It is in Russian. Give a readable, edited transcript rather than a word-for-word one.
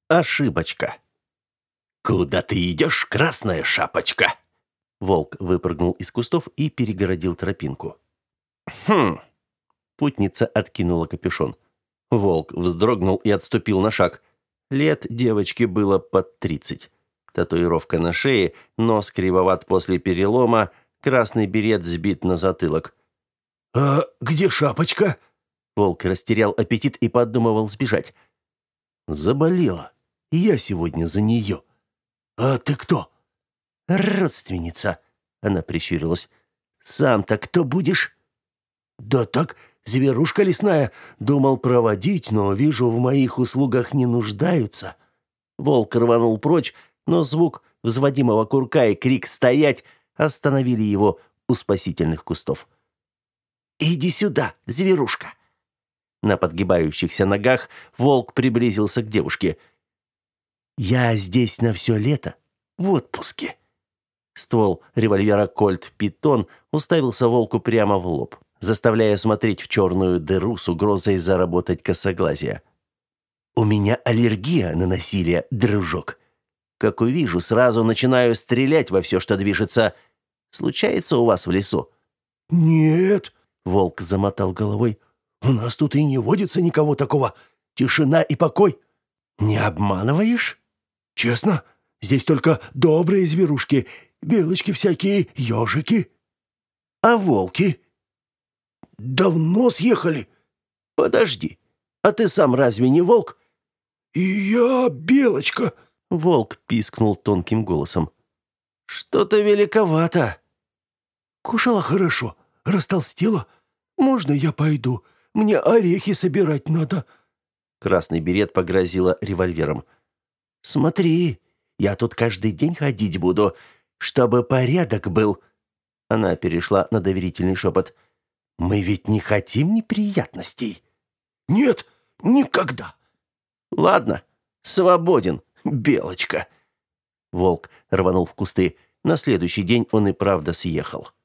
Ошибочка. «Куда ты идешь, красная шапочка?» Волк выпрыгнул из кустов и перегородил тропинку. «Хм!» Путница откинула капюшон. Волк вздрогнул и отступил на шаг. Лет девочке было под 30. Татуировка на шее, нос кривоват после перелома, красный берет сбит на затылок. «А где шапочка?» Волк растерял аппетит и подумывал сбежать. «Заболела. Я сегодня за нее». «А ты кто?» «Родственница», — она прищурилась. «Сам-то кто будешь?» «Да так, зверушка лесная. Думал проводить, но вижу, в моих услугах не нуждаются». Волк рванул прочь, но звук взводимого курка и крик «Стоять!» остановили его у спасительных кустов. «Иди сюда, зверушка!» На подгибающихся ногах волк приблизился к девушке. «Я здесь на все лето, в отпуске». Ствол револьвера «Кольт Питон» уставился волку прямо в лоб, заставляя смотреть в черную дыру с угрозой заработать косоглазие. «У меня аллергия на насилие, дружок». Как увижу, сразу начинаю стрелять во все, что движется. Случается у вас в лесу? «Нет», — волк замотал головой. «У нас тут и не водится никого такого. Тишина и покой». «Не обманываешь?» «Честно, здесь только добрые зверушки, белочки всякие, ежики». «А волки?» «Давно съехали». «Подожди, а ты сам разве не волк?» «И я белочка». Волк пискнул тонким голосом. «Что-то великовато». «Кушала хорошо, растолстела. Можно я пойду? Мне орехи собирать надо». Красный берет погрозила револьвером. «Смотри, я тут каждый день ходить буду, чтобы порядок был». Она перешла на доверительный шепот. «Мы ведь не хотим неприятностей». «Нет, никогда». «Ладно, свободен, белочка». Волк рванул в кусты. На следующий день он и правда съехал.